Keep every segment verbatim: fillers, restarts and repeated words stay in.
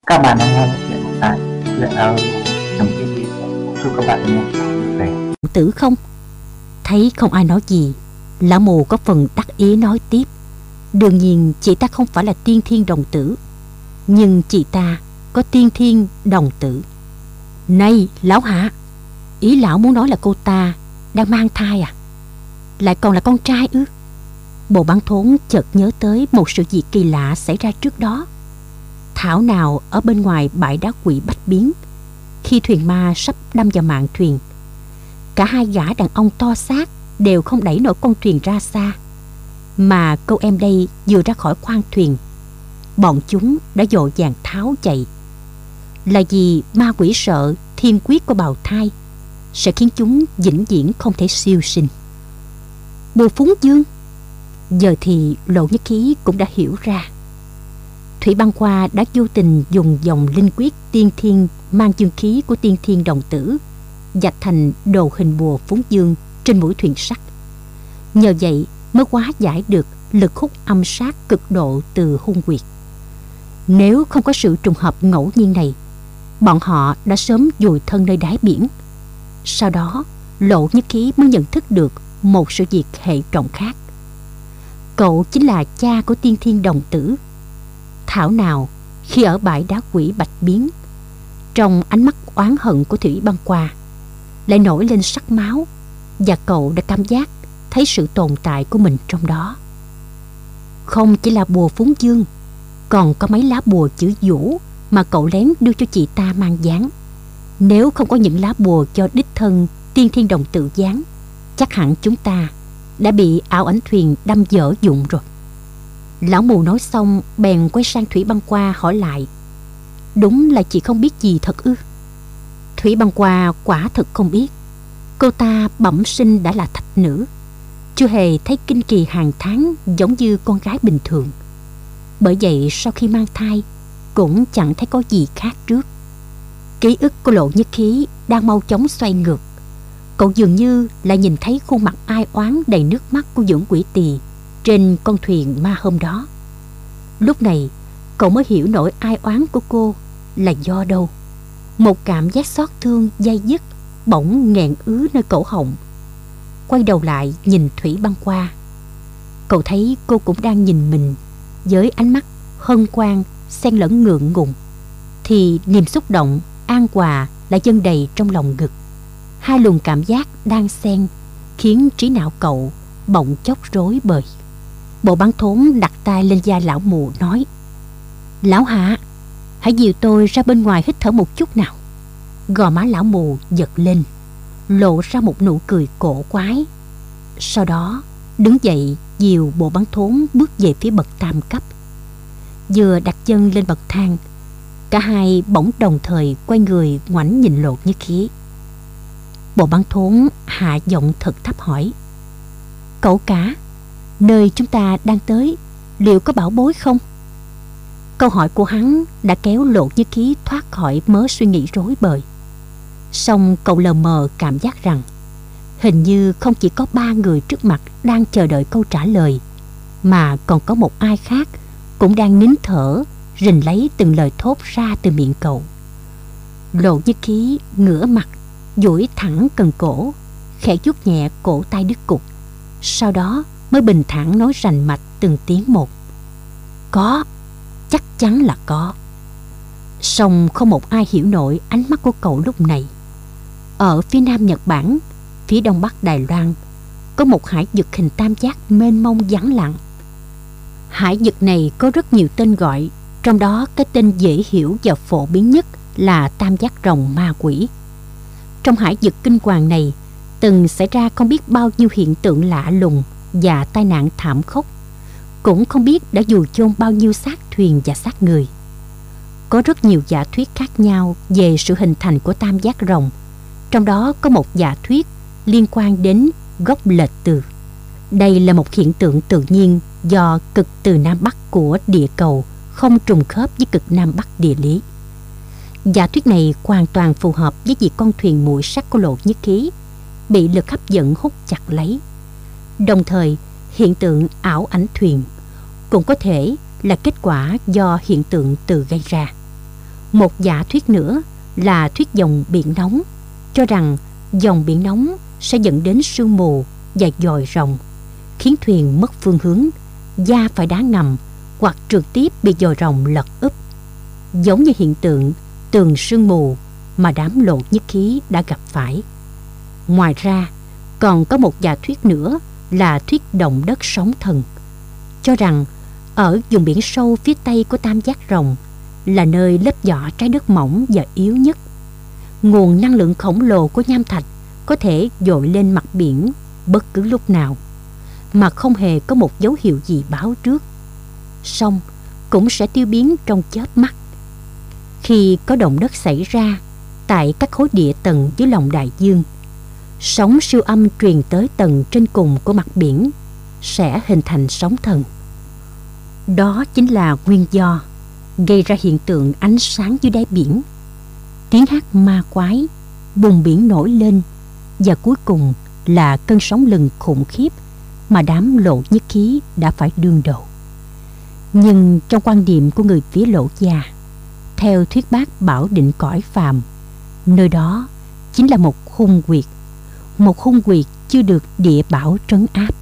Các bạn đang nghe chuyện tại chuyện ở trong cái gì. Chúc các bạn nghe vui vẻ. Tử không? Thấy không ai nói gì, lão mù có phần đắc ý nói tiếp. Đương nhiên chị ta không phải là tiên thiên đồng tử, nhưng chị ta có tiên thiên đồng tử. Này lão hạ, ý lão muốn nói là cô ta đang mang thai à? Lại còn là con trai ư? Bồ Bán Thốn chợt nhớ tới một sự việc kỳ lạ xảy ra trước đó. Thảo nào ở bên ngoài bãi đá quỷ Bạch Biến, khi thuyền ma sắp đâm vào mạn thuyền, cả hai gã đàn ông to xác đều không đẩy nổi con thuyền ra xa, mà cô em đây vừa ra khỏi khoang thuyền, bọn chúng đã vội vàng tháo chạy. Là vì ma quỷ sợ thiên quyết của bào thai sẽ khiến chúng vĩnh viễn không thể siêu sinh. Bùa Phúng Dương. Giờ thì Lộ Nhất Khí cũng đã hiểu ra. Thủy Băng Khoa đã vô tình dùng dòng linh quyết tiên thiên mang dương khí của tiên thiên đồng tử dạch thành đồ hình bùa Phúng Dương trên mũi thuyền sắt. Nhờ vậy mới hóa giải được lực hút âm sát cực độ từ hung quyệt. Nếu không có sự trùng hợp ngẫu nhiên này, bọn họ đã sớm vùi thân nơi đáy biển. Sau đó Lộ Nhất Khí mới nhận thức được một sự việc hệ trọng khác. Cậu chính là cha của tiên thiên đồng tử. Thảo nào khi ở bãi đá quỷ Bạch Biến, trong ánh mắt oán hận của Thủy Băng Khoa lại nổi lên sắc máu, và cậu đã cảm giác thấy sự tồn tại của mình trong đó. Không chỉ là bùa Phúng Dương, còn có mấy lá bùa chữ Vũ mà cậu lén đưa cho chị ta mang dán. Nếu không có những lá bùa cho đích thân tiên thiên đồng tử dán, chắc hẳn chúng ta đã bị ảo ảnh thuyền đâm dở dụng rồi. Lão mù nói xong bèn quay sang Thủy Băng Khoa hỏi lại: Đúng là chị không biết gì thật ư? Thủy Băng Khoa quả thực không biết. Cô ta bẩm sinh đã là thạch nữ, chưa hề thấy kinh kỳ hàng tháng giống như con gái bình thường. Bởi vậy sau khi mang thai cũng chẳng thấy có gì khác trước. Ký ức của Lộ Nhất Khí đang mau chóng xoay ngược. Cậu dường như lại nhìn thấy khuôn mặt ai oán đầy nước mắt của Dưỡng Quỷ Tỳ trên con thuyền ma hôm đó. Lúc này cậu mới hiểu nỗi ai oán của cô là do đâu. Một cảm giác xót thương dai dứt bỗng nghẹn ứ nơi cổ họng. Quay đầu lại nhìn Thủy Băng Khoa, cậu thấy cô cũng đang nhìn mình với ánh mắt hân hoan xen lẫn ngượng ngùng. Thì niềm xúc động an hòa lại dâng đầy trong lòng ngực. Hai luồng cảm giác đang xen khiến trí não cậu bỗng chốc rối bời. Bộ Bán Thốn đặt tay lên vai lão mù nói: Lão hạ, hãy dìu tôi ra bên ngoài hít thở một chút nào. Gò má lão mù giật lên, lộ ra một nụ cười cổ quái. Sau đó đứng dậy dìu Bộ Bán Thốn bước về phía bậc tam cấp. Vừa đặt chân lên bậc thang, cả hai bỗng đồng thời quay người ngoảnh nhìn Lộ Nhất Khí. Bộ Bán Thốn hạ giọng thật thấp hỏi: Cậu cả, nơi chúng ta đang tới liệu có bảo bối không? Câu hỏi của hắn đã kéo Lộ Nhất Khí thoát khỏi mớ suy nghĩ rối bời. Song cậu lờ mờ cảm giác rằng hình như không chỉ có ba người trước mặt đang chờ đợi câu trả lời, mà còn có một ai khác cũng đang nín thở rình lấy từng lời thốt ra từ miệng cậu. Lộ Nhất Khí ngửa mặt, duỗi thẳng cần cổ, khẽ vuốt nhẹ cổ tay đứt cục, sau đó mới bình thản nói rành mạch từng tiếng một: Có, chắc chắn là có. Song không một ai hiểu nổi ánh mắt của cậu lúc này. Ở phía nam Nhật Bản, phía đông bắc Đài Loan, có một hải vực hình tam giác mênh mông vắng lặng. Hải vực này có rất nhiều tên gọi, trong đó cái tên dễ hiểu và phổ biến nhất là tam giác rồng ma quỷ. Trong hải vực kinh hoàng này từng xảy ra không biết bao nhiêu hiện tượng lạ lùng và tai nạn thảm khốc, cũng không biết đã dù chôn bao nhiêu xác thuyền và xác người. Có rất nhiều giả thuyết khác nhau về sự hình thành của tam giác rồng, trong đó có một giả thuyết liên quan đến gốc lệch từ. Đây là một hiện tượng tự nhiên do cực từ Nam Bắc của địa cầu không trùng khớp với cực Nam Bắc địa lý. Giả thuyết này hoàn toàn phù hợp với việc con thuyền muội sắt của Lộ Nhất Khí bị lực hấp dẫn hút chặt lấy. Đồng thời, hiện tượng ảo ảnh thuyền cũng có thể là kết quả do hiện tượng từ gây ra. Một giả thuyết nữa là thuyết dòng biển nóng, cho rằng dòng biển nóng sẽ dẫn đến sương mù và dòi rồng, khiến thuyền mất phương hướng, va phải đá ngầm hoặc trực tiếp bị dòi rồng lật úp, giống như hiện tượng tường sương mù mà đám Lộ Nhất Khí đã gặp phải. Ngoài ra, còn có một giả thuyết nữa là thuyết động đất sóng thần, cho rằng ở vùng biển sâu phía tây của tam giác rồng là nơi lớp vỏ trái đất mỏng và yếu nhất. Nguồn năng lượng khổng lồ của nham thạch có thể dội lên mặt biển bất cứ lúc nào, mà không hề có một dấu hiệu gì báo trước, song cũng sẽ tiêu biến trong chớp mắt. Khi có động đất xảy ra tại các khối địa tầng dưới lòng đại dương, sóng siêu âm truyền tới tầng trên cùng của mặt biển sẽ hình thành sóng thần. Đó chính là nguyên do gây ra hiện tượng ánh sáng dưới đáy biển, tiếng hát ma quái, bùn biển nổi lên, và cuối cùng là cơn sóng lừng khủng khiếp mà đám Lộ Nhất Khí đã phải đương đầu. Nhưng trong quan điểm của người phía Lộ gia, theo thuyết bác bảo định cõi phàm, nơi đó chính là một hung quyệt, một hung quyệt chưa được địa bảo trấn áp.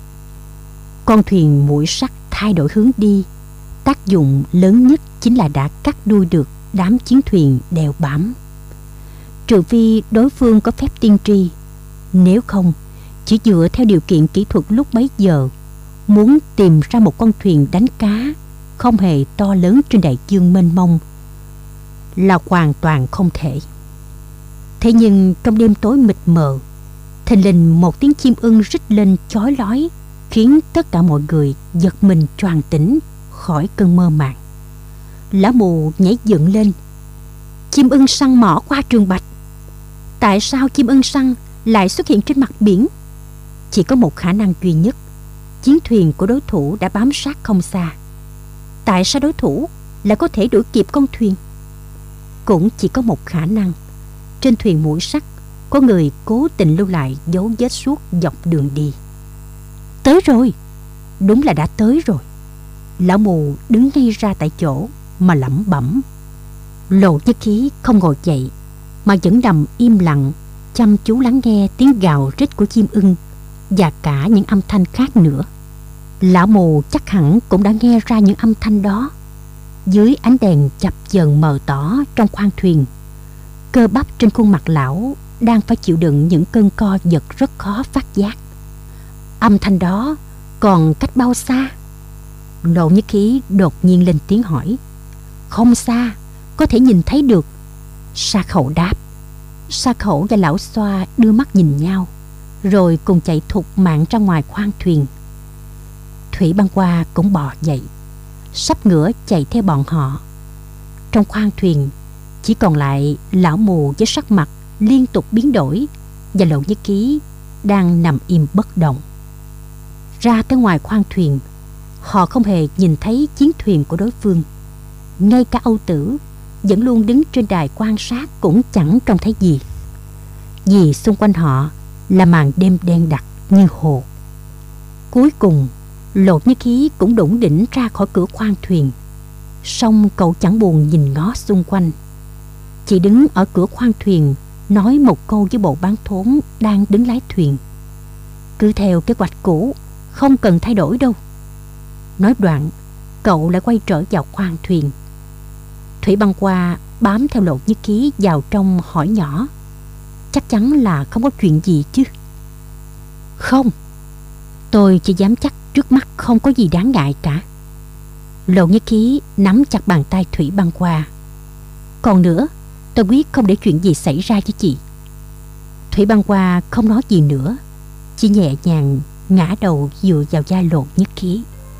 Con thuyền mũi sắt thay đổi hướng đi, tác dụng lớn nhất chính là đã cắt đuôi được đám chiến thuyền đeo bám. Trừ phi đối phương có phép tiên tri, nếu không, chỉ dựa theo điều kiện kỹ thuật lúc bấy giờ, muốn tìm ra một con thuyền đánh cá không hề to lớn trên đại dương mênh mông là hoàn toàn không thể. Thế nhưng trong đêm tối mịt mờ, thình lình một tiếng chim ưng rít lên chói lói, khiến tất cả mọi người giật mình choàng tỉnh khỏi cơn mơ màng. Lão mù nhảy dựng lên. Chim ưng săn mỏ qua Trường Bạch. Tại sao chim ưng săn lại xuất hiện trên mặt biển? Chỉ có một khả năng duy nhất: chiến thuyền của đối thủ đã bám sát không xa. Tại sao đối thủ lại có thể đuổi kịp con thuyền? Cũng chỉ có một khả năng: trên thuyền mũi sắt có người cố tình lưu lại dấu vết suốt dọc đường đi. Tới rồi! Đúng là đã tới rồi. Lão mù đứng ngay ra tại chỗ mà lẩm bẩm. Lộ Nhất Khí không ngồi dậy, mà vẫn nằm im lặng, chăm chú lắng nghe tiếng gào rít của chim ưng và cả những âm thanh khác nữa. Lão mù chắc hẳn cũng đã nghe ra những âm thanh đó. Dưới ánh đèn chập chờn mờ tỏ trong khoang thuyền, cơ bắp trên khuôn mặt lão đang phải chịu đựng những cơn co giật rất khó phát giác. Âm thanh đó còn cách bao xa? Lộ Nhất Khí đột nhiên lên tiếng hỏi. Không xa, có thể nhìn thấy được. Sa Khẩu đáp. Sa Khẩu và lão Xoa đưa mắt nhìn nhau, rồi cùng chạy thục mạng ra ngoài khoang thuyền. Thủy Băng Hoa cũng bò dậy, sắp ngửa chạy theo bọn họ. Trong khoang thuyền chỉ còn lại lão mù với sắc mặt liên tục biến đổi và Lộ Nhất Khí đang nằm im bất động. Ra tới ngoài khoang thuyền, họ không hề nhìn thấy chiến thuyền của đối phương. Ngay cả Âu Tử vẫn luôn đứng trên đài quan sát cũng chẳng trông thấy gì, vì xung quanh họ là màn đêm đen đặc như hồ. Cuối cùng Lộ Nhất Khí cũng đủng đỉnh ra khỏi cửa khoang thuyền, song cậu chẳng buồn nhìn ngó xung quanh, chỉ đứng ở cửa khoang thuyền nói một câu với bộ bán thốn đang đứng lái thuyền. Cứ theo kế hoạch cũ, không cần thay đổi đâu. Nói đoạn, cậu lại quay trở vào khoang thuyền. Thủy Băng Hoa bám theo Lộ Nhất Khí vào trong hỏi nhỏ. Chắc chắn là không có chuyện gì chứ? Không, tôi chỉ dám chắc trước mắt không có gì đáng ngại cả. Lộ Nhất Khí nắm chặt bàn tay Thủy Băng Hoa. Còn nữa, tôi quyết không để chuyện gì xảy ra với chị. Thủy Băng Hoa không nói gì nữa, chỉ nhẹ nhàng ngã đầu dựa vào vai Lộ Nhất Khí.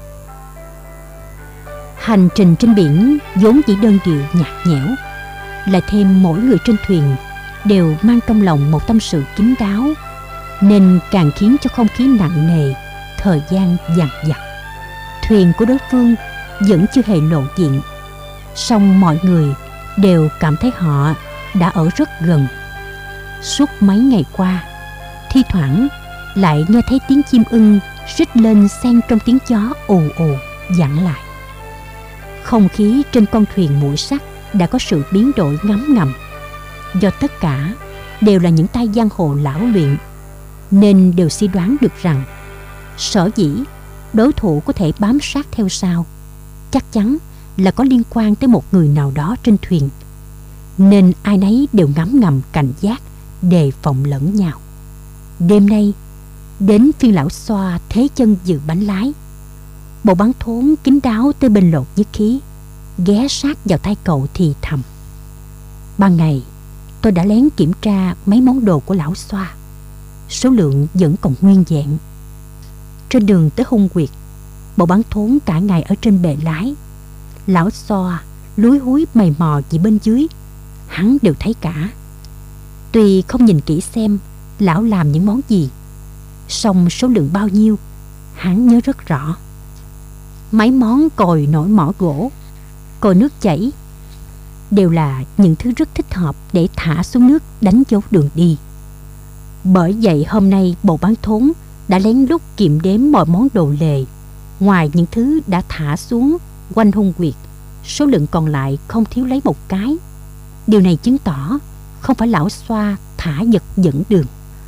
Hành trình trên biển vốn chỉ đơn điệu nhạt nhẽo, lại thêm mỗi người trên thuyền đều mang trong lòng một tâm sự kín đáo, nên càng khiến cho không khí nặng nề, thời gian dằng dặc. Thuyền của đối phương vẫn chưa hề lộ diện, song mọi người đều cảm thấy họ đã ở rất gần. Suốt mấy ngày qua, thi thoảng lại nghe thấy tiếng chim ưng rít lên xen trong tiếng gió ù ù vẳng lại. Không khí trên con thuyền mũi sắt đã có sự biến đổi ngấm ngầm. Do tất cả đều là những tay giang hồ lão luyện, nên đều suy đoán được rằng sở dĩ đối thủ có thể bám sát theo sau chắc chắn là có liên quan tới một người nào đó trên thuyền, nên ai nấy đều ngấm ngầm cảnh giác, đề phòng lẫn nhau. Đêm nay đến phiên lão Xoa thế chân giữ bánh lái. Bộ Bán Thốn kín đáo tới bên Lột Nhất Khí, ghé sát vào tai cậu thì thầm: ban ngày tôi đã lén kiểm tra mấy món đồ của lão Xoa, số lượng vẫn còn nguyên vẹn. Trên đường tới Hung Quyệt, Bộ Bán Thốn cả ngày ở trên bệ lái. Lão Xoa lúi húi mày mò gì bên dưới, hắn đều thấy cả. Tuy không nhìn kỹ xem lão làm những món gì, song số lượng bao nhiêu hắn nhớ rất rõ. Mấy món còi nổi mỏ gỗ, còi nước chảy đều là những thứ rất thích hợp để thả xuống nước đánh dấu đường đi. Bởi vậy hôm nay Bộ Bán Thốn đã lén lút kiểm đếm mọi món đồ lề. Ngoài những thứ đã thả xuống quanh Hung Quyệt, số lượng còn lại không thiếu lấy một cái. Điều này chứng tỏ không phải lão Xoa thả vật dẫn đường.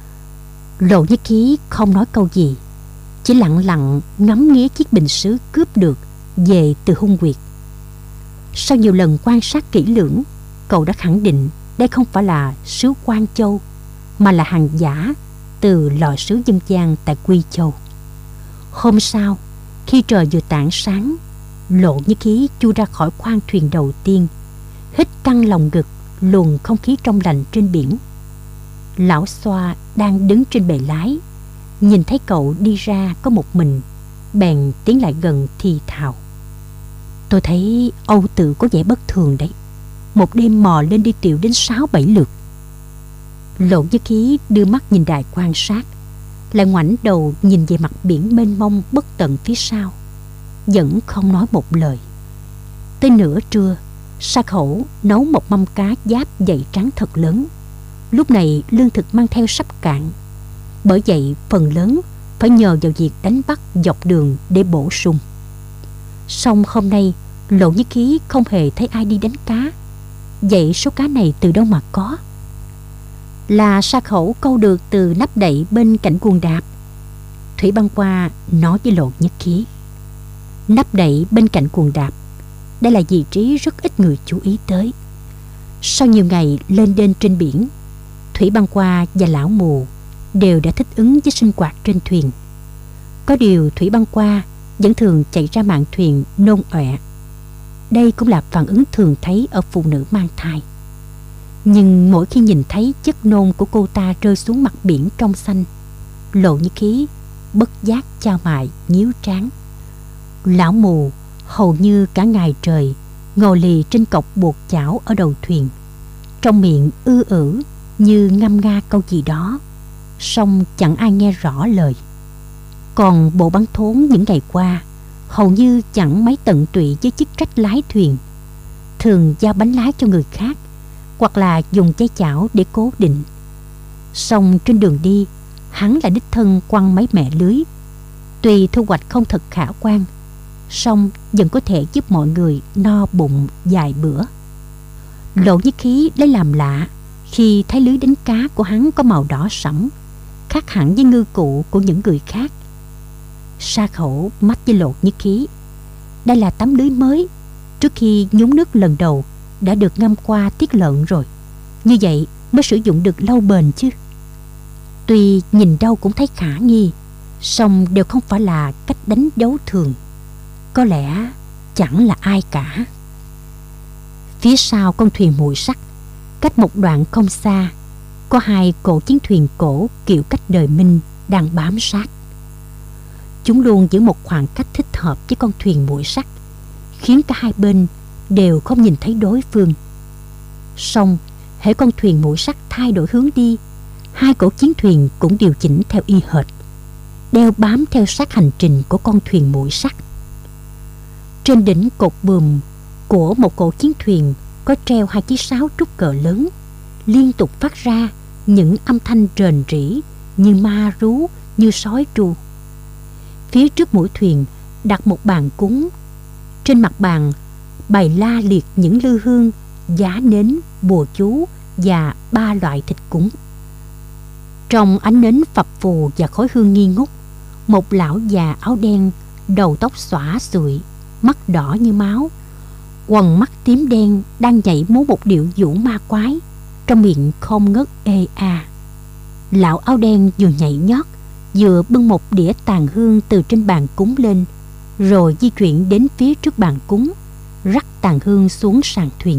Lộ Nhất Khí không nói câu gì, chỉ lặng lặng ngắm nghía chiếc bình sứ cướp được về từ Hung Quyệt. Sau nhiều lần quan sát kỹ lưỡng, cậu đã khẳng định đây không phải là sứ Quan Châu, mà là hàng giả từ lò sứ dân gian tại Quy Châu. Hôm sau, khi trời vừa tảng sáng, Lộ Nhất Khí chui ra khỏi khoang thuyền đầu tiên, hít căng lòng ngực luồng không khí trong lành trên biển. Lão Xoa đang đứng trên bệ lái, nhìn thấy cậu đi ra có một mình, bèn tiến lại gần thì thào: tôi thấy Âu Tự có vẻ bất thường đấy, một đêm mò lên đi tiểu đến sáu bảy lượt. Lộ Nhất Khí đưa mắt nhìn đài quan sát, lại ngoảnh đầu nhìn về mặt biển mênh mông bất tận phía sau, vẫn không nói một lời. Tới nửa trưa, Sa Khẩu nấu một mâm cá giáp dày trắng thật lớn. Lúc này lương thực mang theo sắp cạn, bởi vậy phần lớn phải nhờ vào việc đánh bắt dọc đường để bổ sung. Song hôm nay Lộ Nhất Khí không hề thấy ai đi đánh cá. Vậy số cá này từ đâu mà có? Là Sa Khẩu câu được từ nắp đậy bên cạnh quần đạp. Thủy Băng Qua nói với Lộ Nhất Khí: nắp đậy bên cạnh quần đạp, đây là vị trí rất ít người chú ý tới. Sau nhiều ngày lên đên trên biển, Thủy Băng Qua và Lão Mù đều đã thích ứng với sinh hoạt trên thuyền. Có điều Thủy Băng Qua vẫn thường chạy ra mạn thuyền nôn ọe. Đây cũng là phản ứng thường thấy ở phụ nữ mang thai. Nhưng mỗi khi nhìn thấy chất nôn của cô ta rơi xuống mặt biển trong xanh, Lộ Nhất Khí bất giác chao mày nhíu trán. Lão Mù hầu như cả ngày trời ngồi lì trên cọc buộc chảo ở đầu thuyền, trong miệng ư ử như ngâm nga câu gì đó, song chẳng ai nghe rõ lời. Còn Bộ Bán Thốn những ngày qua hầu như chẳng mấy tận tụy với chức trách lái thuyền, thường giao bánh lái cho người khác, hoặc là dùng chai chảo để cố định. Song trên đường đi, hắn lại đích thân quăng mấy mẹ lưới. Tuy thu hoạch không thật khả quan, song vẫn có thể giúp mọi người no bụng vài bữa. Lộ Nhất Khí lấy làm lạ khi thấy lưới đánh cá của hắn có màu đỏ sẫm, khác hẳn với ngư cụ của những người khác. Sa Khẩu mắt với Lộ Nhất Khí: đây là tấm lưới mới, trước khi nhúng nước lần đầu đã được ngâm qua tiết lợn rồi, như vậy mới sử dụng được lâu bền chứ. Tuy nhìn đâu cũng thấy khả nghi, song đều không phải là cách đánh dấu thường. Có lẽ chẳng là ai cả. Phía sau con thuyền muội sắt, cách một đoạn không xa, có hai cỗ chiến thuyền cổ kiểu cách đời Minh đang bám sát. Chúng luôn giữ một khoảng cách thích hợp với con thuyền muội sắt, khiến cả hai bên đều không nhìn thấy đối phương. Song hễ con thuyền muội sắt thay đổi hướng đi, hai cỗ chiến thuyền cũng điều chỉnh theo y hệt, đeo bám theo sát hành trình của con thuyền muội sắt. Trên đỉnh cột buồm của một cỗ chiến thuyền có treo hai chiếc sáo trúc cờ lớn, liên tục phát ra những âm thanh rền rĩ như ma rú, như sói tru. Phía trước mũi thuyền đặt một bàn cúng. Trên mặt bàn bày la liệt những lư hương giá nến, bùa chú và ba loại thịt cúng. Trong ánh nến phập phù và khói hương nghi ngút, một lão già áo đen, đầu tóc xõa xụi, mắt đỏ như máu, quần mắt tím đen, đang nhảy múa một điệu vũ ma quái, trong miệng không ngớt ê a. Lão áo đen vừa nhảy nhót, vừa bưng một đĩa tàn hương từ trên bàn cúng lên, rồi di chuyển đến phía trước bàn cúng, rắc tàn hương xuống sàn thuyền.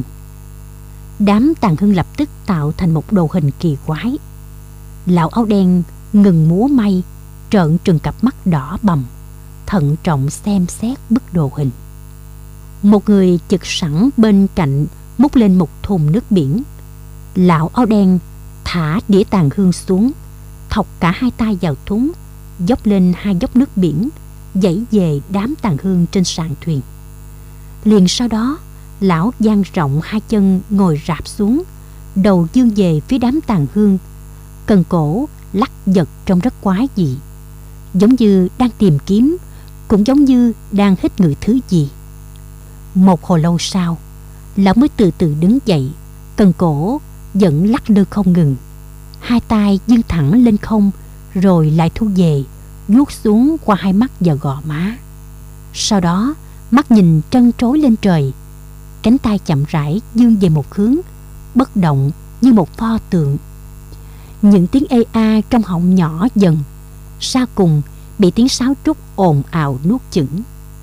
Đám tàn hương lập tức tạo thành một đồ hình kỳ quái. Lão áo đen ngừng múa may, trợn trừng cặp mắt đỏ bầm, thận trọng xem xét bức đồ hình. Một người chực sẵn bên cạnh múc lên một thùng nước biển. Lão áo đen thả đĩa tàn hương xuống, thọc cả hai tay vào thúng, dốc lên hai dốc nước biển, dãy về đám tàn hương trên sàn thuyền. Liền sau đó, lão dang rộng hai chân ngồi rạp xuống, đầu dương về phía đám tàn hương, cần cổ lắc giật trông rất quái dị, giống như đang tìm kiếm, cũng giống như đang hít ngự thứ gì. Một hồi lâu sau, lão mới từ từ đứng dậy, cần cổ vẫn lắc lư không ngừng, hai tay dương thẳng lên không, rồi lại thu về, vuốt xuống qua hai mắt và gò má. Sau đó, mắt nhìn trân trối lên trời, cánh tay chậm rãi dương về một hướng, bất động như một pho tượng. Những tiếng ê a trong họng nhỏ dần, sau cùng bị tiếng sáo trúc ồn ào nuốt chửng.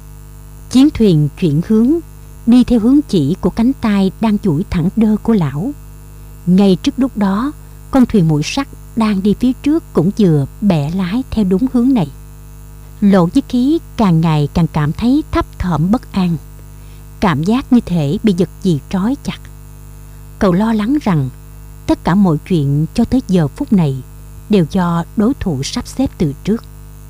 Chiến thuyền chuyển hướng, đi theo hướng chỉ của cánh tay đang duỗi thẳng đơ của lão. Ngay trước lúc đó, con thuyền mũi sắt đang đi phía trước cũng vừa bẻ lái theo đúng hướng này. Lộ Nhất Khí càng ngày càng cảm thấy thấp thỏm bất an, cảm giác như thể bị vật gì trói chặt. Cậu lo lắng rằng tất cả mọi chuyện cho tới giờ phút này đều do đối thủ sắp xếp từ trước.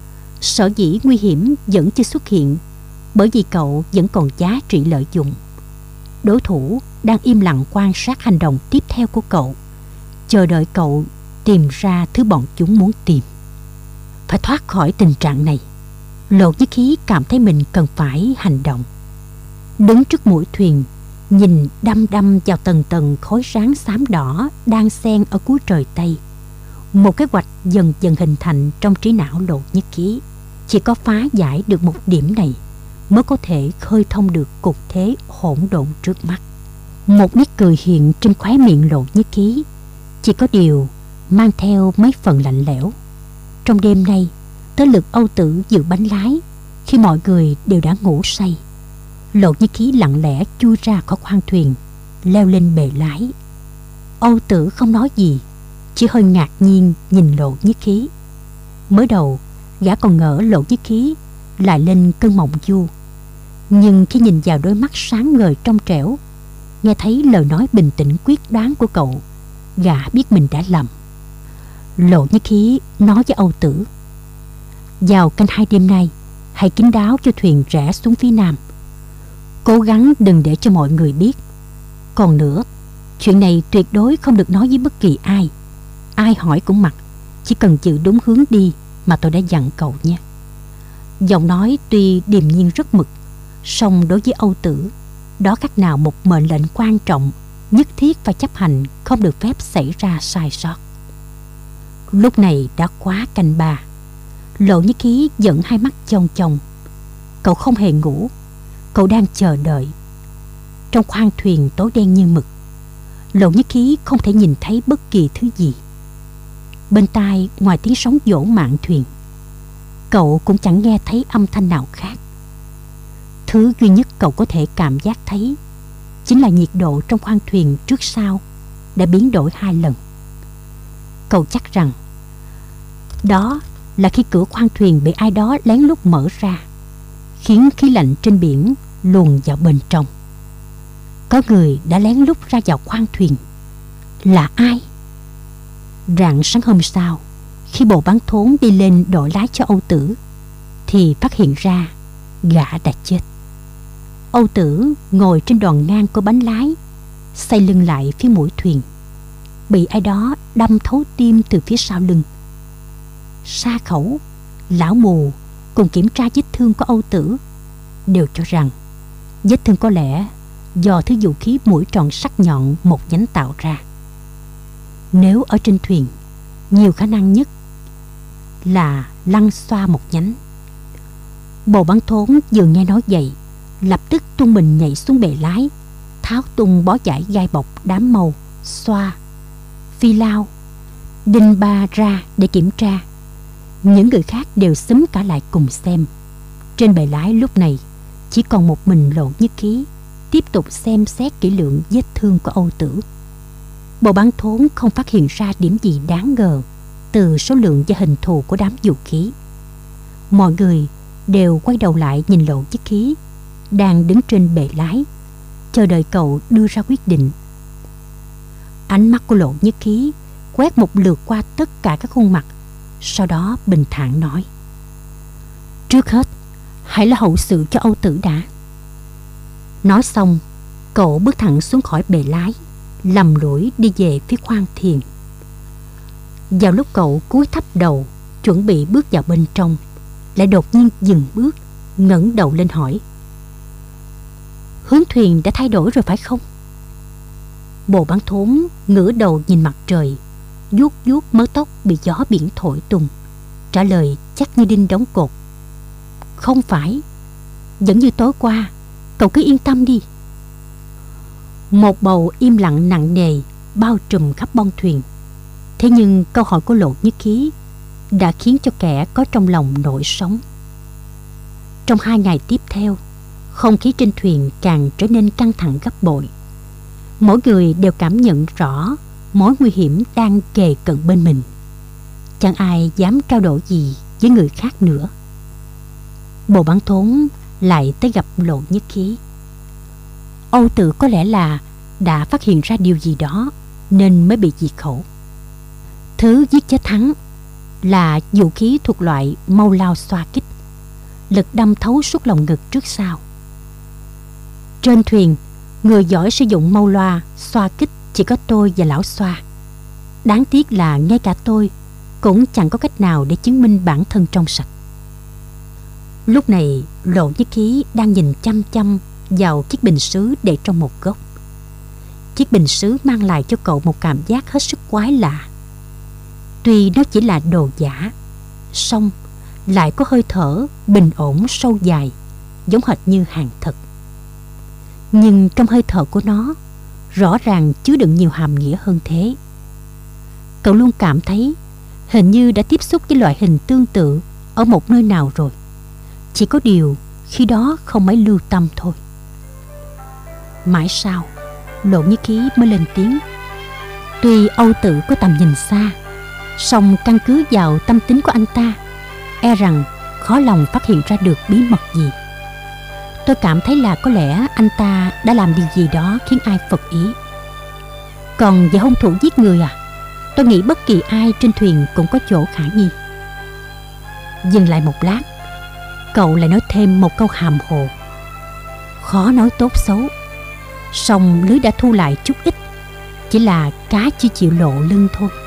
Sở dĩ nguy hiểm vẫn chưa xuất hiện bởi vì cậu vẫn còn giá trị lợi dụng. Đối thủ đang im lặng quan sát hành động tiếp theo của cậu, chờ đợi cậu tìm ra thứ bọn chúng muốn tìm. Phải thoát khỏi tình trạng này, Lộ Nhất Khí cảm thấy mình cần phải hành động. Đứng trước mũi thuyền, nhìn đăm đăm vào tầng tầng khói sáng xám đỏ đang xen ở cuối trời Tây, một kế hoạch dần dần hình thành trong trí não Lộ Nhất Khí. Chỉ có phá giải được một điểm này mới có thể khơi thông được cục thế hỗn độn trước mắt. Một nét cười hiện trên khóe miệng Lộ Nhất Khí, chỉ có điều mang theo mấy phần lạnh lẽo. Trong đêm nay, tới lượt Âu Tử giữ bánh lái khi mọi người đều đã ngủ say. Lộ Nhất Khí lặng lẽ chui ra khỏi khoang thuyền, leo lên bệ lái. Âu Tử không nói gì, chỉ hơi ngạc nhiên nhìn Lộ Nhất Khí. Mới đầu, gã còn ngỡ Lộ Nhất Khí lại lên cơn mộng du, nhưng khi nhìn vào đôi mắt sáng ngời trong trẻo, nghe thấy lời nói bình tĩnh quyết đoán của cậu, gã biết mình đã lầm. Lộ Nhất Khí nói với Âu Tử: vào canh hai đêm nay, hãy kín đáo cho thuyền rẽ xuống phía nam, cố gắng đừng để cho mọi người biết. Còn nữa, chuyện này tuyệt đối không được nói với bất kỳ ai. Ai hỏi cũng mặc, chỉ cần giữ đúng hướng đi mà tôi đã dặn cậu nha. Giọng nói tuy điềm nhiên rất mực, song đối với Âu Tử, đó khác nào một mệnh lệnh quan trọng, nhất thiết phải chấp hành, không được phép xảy ra sai sót. Lúc này đã quá canh ba. Lộ Nhất Khí dẫn hai mắt chông chông. Cậu không hề ngủ, cậu đang chờ đợi. Trong khoang thuyền tối đen như mực, Lộ Nhất Khí không thể nhìn thấy bất kỳ thứ gì. Bên tai ngoài tiếng sóng vỗ mạn thuyền, cậu cũng chẳng nghe thấy âm thanh nào khác. Thứ duy nhất cậu có thể cảm giác thấy chính là nhiệt độ trong khoang thuyền trước sau đã biến đổi hai lần. Cậu chắc rằng đó là khi cửa khoang thuyền bị ai đó lén lút mở ra, khiến khí lạnh trên biển luồn vào bên trong. Có người đã lén lút ra vào khoang thuyền. Là ai? Rạng sáng hôm sau, khi bộ bán thốn đi lên đội lái cho Âu Tử, thì phát hiện ra gã đã chết. Âu Tử ngồi trên đòn ngang của bánh lái, xoay lưng lại phía mũi thuyền, bị ai đó đâm thấu tim từ phía sau lưng. Sa Khẩu, lão mù cùng kiểm tra vết thương của Âu Tử đều cho rằng vết thương có lẽ do thứ vũ khí mũi tròn sắc nhọn một nhánh tạo ra. Nếu ở trên thuyền, nhiều khả năng nhất là lăn xoa một nhánh. Bồ Bán Thốn vừa nghe nói vậy, lập tức tung mình nhảy xuống bệ lái, tháo tung bó vải gai bọc đám màu, xoa, phi lao, đinh ba ra để kiểm tra. Những người khác đều xúm cả lại cùng xem. Trên bệ lái lúc này chỉ còn một mình Lộ Nhất Khí tiếp tục xem xét kỹ lưỡng vết thương của Âu Tử. Bồ Bán Thốn không phát hiện ra điểm gì đáng ngờ từ số lượng và hình thù của đám vũ khí. Mọi người đều quay đầu lại nhìn Lộ Nhất Khí đang đứng trên bệ lái, chờ đợi cậu đưa ra quyết định. Ánh mắt của Lộ Nhất Khí quét một lượt qua tất cả các khuôn mặt, sau đó bình thản nói: "Trước hết, hãy lo hậu sự cho Âu Tử đã." Nói xong, cậu bước thẳng xuống khỏi bệ lái, lầm lũi đi về phía khoang thuyền. Vào lúc cậu cúi thấp đầu chuẩn bị bước vào bên trong, lại đột nhiên dừng bước, ngẩng đầu lên hỏi: "Hướng thuyền đã thay đổi rồi phải không?" Bồ Bán Thốn ngửa đầu nhìn mặt trời, vuốt vuốt mớ tóc bị gió biển thổi tung, trả lời chắc như đinh đóng cột: "Không phải, vẫn như tối qua, cậu cứ yên tâm đi." Một bầu im lặng nặng nề bao trùm khắp bon thuyền. Thế nhưng câu hỏi của Lộ Nhất Khí đã khiến cho kẻ có trong lòng nổi sóng. Trong hai ngày tiếp theo, không khí trên thuyền càng trở nên căng thẳng gấp bội. Mỗi người đều cảm nhận rõ mối nguy hiểm đang kề cận bên mình. Chẳng ai dám trao đổi gì với người khác nữa. Bồ Bán Thốn lại tới gặp Lộ Nhất Khí. Âu Tử có lẽ là đã phát hiện ra điều gì đó nên mới bị diệt khẩu. Thứ giết chết hắn là vũ khí thuộc loại mâu lao xoa kích, lực đâm thấu suốt lồng ngực trước sau. Trên thuyền, người giỏi sử dụng mâu loa xoa kích chỉ có tôi và lão xoa. Đáng tiếc là ngay cả tôi cũng chẳng có cách nào để chứng minh bản thân trong sạch. Lúc này Lộ Nhất Khí đang nhìn chăm chăm vào chiếc bình sứ để trong một góc. Chiếc bình sứ mang lại cho cậu một cảm giác hết sức quái lạ. Tuy nó chỉ là đồ giả, song lại có hơi thở bình ổn sâu dài, giống hệt như hàng thật. Nhưng trong hơi thở của nó rõ ràng chứa đựng nhiều hàm nghĩa hơn thế. Cậu luôn cảm thấy hình như đã tiếp xúc với loại hình tương tự ở một nơi nào rồi. Chỉ có điều khi đó không mấy lưu tâm thôi. Mãi sau, Lộ Nhất Khí mới lên tiếng. Tuy Âu Tử có tầm nhìn xa, song căn cứ vào tâm tính của anh ta, e rằng khó lòng phát hiện ra được bí mật gì. Tôi cảm thấy là có lẽ anh ta đã làm điều gì đó khiến ai phật ý. Còn về hung thủ giết người à, tôi nghĩ bất kỳ ai trên thuyền cũng có chỗ khả nghi. Dừng lại một lát, cậu lại nói thêm một câu hàm hồ. Khó nói tốt xấu, song lưới đã thu lại chút ít, chỉ là cá chưa chịu lộ lưng thôi.